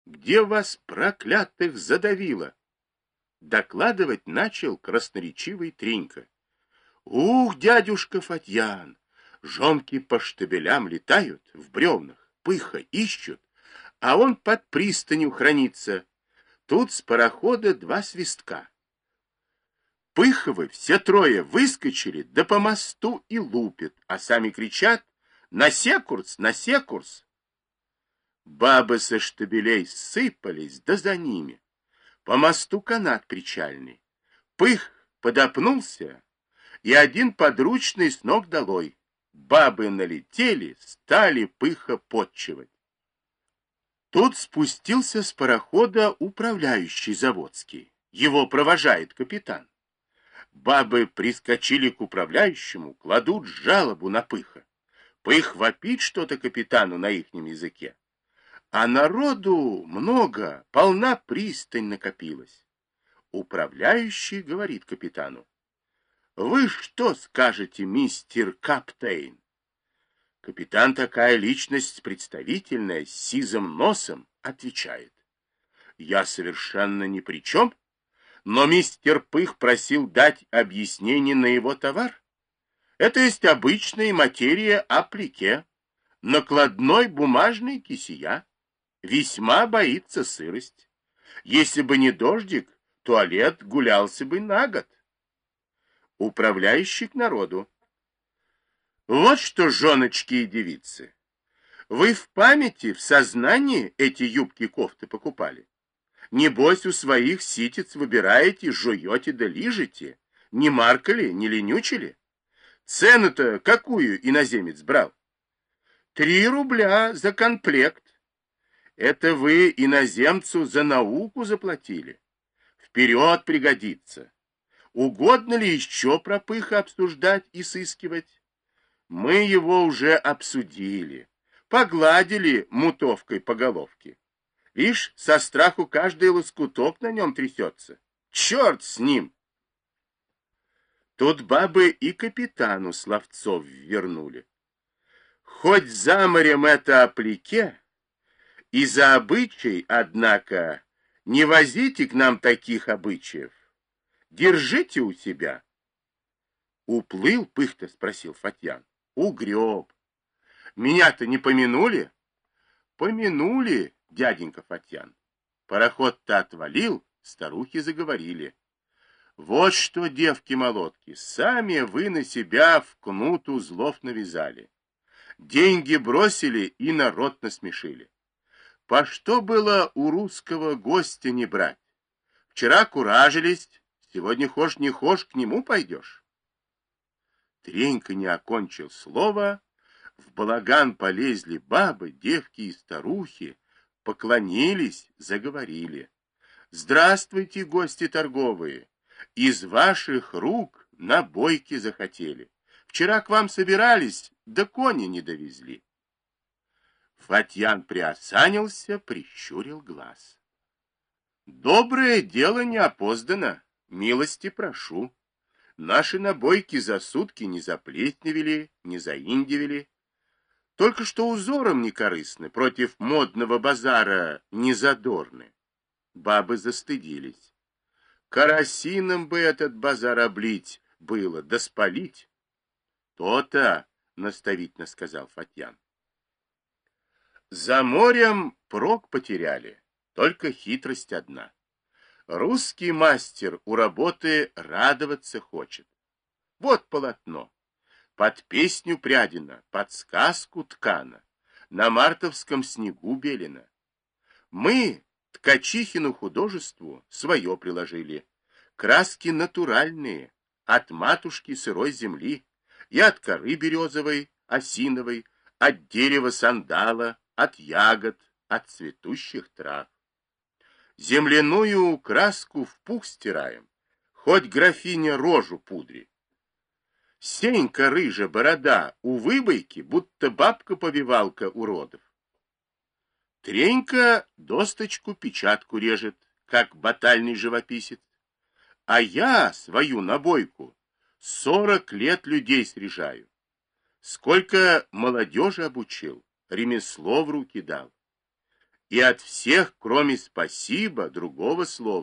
Где вас, проклятых, задавило? Докладывать начал красноречивый Тренька. Ух, дядюшка Фатьян! Жонки по штабелям летают, в бревнах, пыха ищут, а он под пристанью хранится. Тут с парохода 2 свистка. Пыховы все трое выскочили, да по мосту и лупят, а сами кричат «На секурс! На секурс!» Бабы со штабелей сыпались, да за ними. По мосту канат причальный. Пых подопнулся, и один подручный с ног долой. Бабы налетели, стали пыха подчивать. Тут спустился с парохода управляющий заводский. Его провожает капитан. Бабы прискочили к управляющему, кладут жалобу на пыха. Пых вопит что-то капитану на ихнем языке. А народу много, полна пристань накопилась. Управляющий говорит капитану. Вы что скажете, мистер Каптейн? Капитан такая личность представительная, с сизым носом, отвечает. Я совершенно ни при чем, но мистер Пых просил дать объяснение на его товар. Это есть обычная материя аплике, накладной бумажный кисия. Весьма боится сырость. Если бы не дождик, туалет гулялся бы на год. Управляющий к народу. Вот что, женочки и девицы, вы в памяти, в сознании эти юбки-кофты покупали? Небось, у своих ситец выбираете, жуете да лижете. Не маркали, не ленючили? Цену-то какую иноземец брал? 3 рубля за комплект. Это вы иноземцу за науку заплатили. Вперед пригодится. Угодно ли еще про Пыха обсуждать и сыскивать? Мы его уже обсудили, погладили мутовкой по головке. Вишь, со страху каждый лоскуток на нем трясется. Черт с ним! Тут бабы и капитану словцов вернули. Хоть за морем это оплике, и за обычай, однако, не возите к нам таких обычаев. Держите у себя. Уплыл Пых-то, спросил Фатьян. Угреб. Меня-то не помянули? Помянули, дяденька Фатьян. Пароход-то отвалил, старухи заговорили. Вот что, девки-молотки, сами вы на себя в кнут узлов навязали. Деньги бросили и народ насмешили. По что было у русского гостя не брать? Вчера куражились, сегодня хошь не хошь, к нему пойдешь. Тренька не окончил слова, в балаган полезли бабы, девки и старухи, поклонились, заговорили. Здравствуйте, гости торговые! Из ваших рук на бойки захотели. Вчера к вам собирались, да кони не довезли. Фатьян приосанился, прищурил глаз. Доброе дело не опоздано, милости прошу. Наши набойки за сутки не заплесневели, не заиндивели. Только что узором некорыстны, против модного базара незадорны. Бабы застыдились. Карасином бы этот базар облить было, да спалить. То-то, наставительно сказал Фатьян. За морем прок потеряли, только хитрость одна. Русский мастер у работы радоваться хочет. Вот полотно. Под песню прядено, под сказку ткано, на мартовском снегу белено. Мы ткачихину художеству свое приложили. Краски натуральные, от матушки сырой земли и от коры березовой, осиновой, от дерева сандала, от ягод, от цветущих трав. Земляную краску в пух стираем, хоть графиня рожу пудри. Сенька рыжа борода у выбойки, будто бабка-повивалка уродов. Тренька досточку печатку режет, как батальный живописец. А я свою набойку 40 лет людей срежаю. Сколько молодежи обучил, ремесло в руки дал. и от всех, кроме спасибо, другого слова